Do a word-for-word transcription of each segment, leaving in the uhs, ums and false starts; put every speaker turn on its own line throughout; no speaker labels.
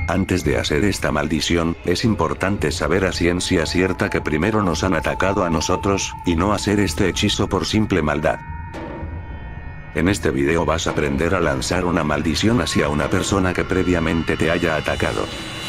Antes de hacer esta maldición, es importante saber a ciencia cierta que primero nos han atacado a nosotros, y no hacer este hechizo por simple maldad. En este video vas a aprender a lanzar una maldición hacia una persona que previamente te haya atacado.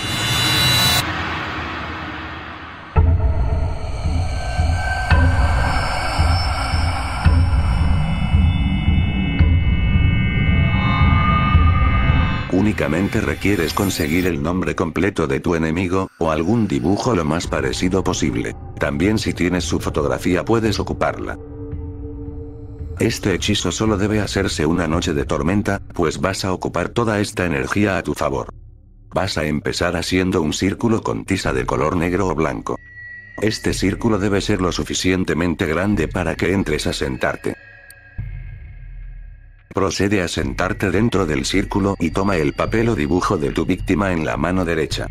Únicamente requieres conseguir el nombre completo de tu enemigo, o algún dibujo lo más parecido posible. También si tienes su fotografía puedes ocuparla. Este hechizo solo debe hacerse una noche de tormenta, pues vas a ocupar toda esta energía a tu favor. Vas a empezar haciendo un círculo con tiza de color negro o blanco. Este círculo debe ser lo suficientemente grande para que entres a sentarte. Procede a sentarte dentro del círculo y toma el papel o dibujo de tu víctima en la mano derecha.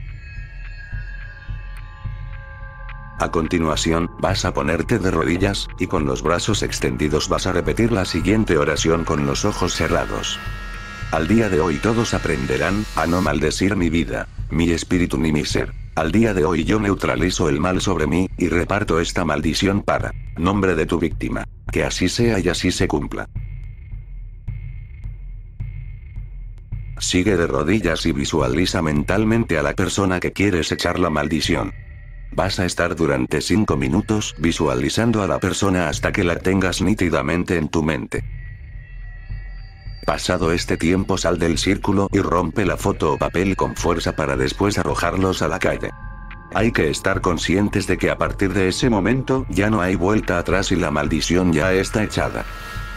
A continuación, vas a ponerte de rodillas, y con los brazos extendidos vas a repetir la siguiente oración con los ojos cerrados. Al día de hoy todos aprenderán a no maldecir mi vida, mi espíritu ni mi ser. Al día de hoy yo neutralizo el mal sobre mí, y reparto esta maldición para nombre de tu víctima. Que así sea y así se cumpla. Sigue de rodillas y visualiza mentalmente a la persona que quieres echar la maldición. Vas a estar durante cinco minutos visualizando a la persona hasta que la tengas nítidamente en tu mente. Pasado este tiempo sal del círculo y rompe la foto o papel con fuerza para después arrojarlos a la calle. Hay que estar conscientes de que a partir de ese momento ya no hay vuelta atrás y la maldición ya está echada.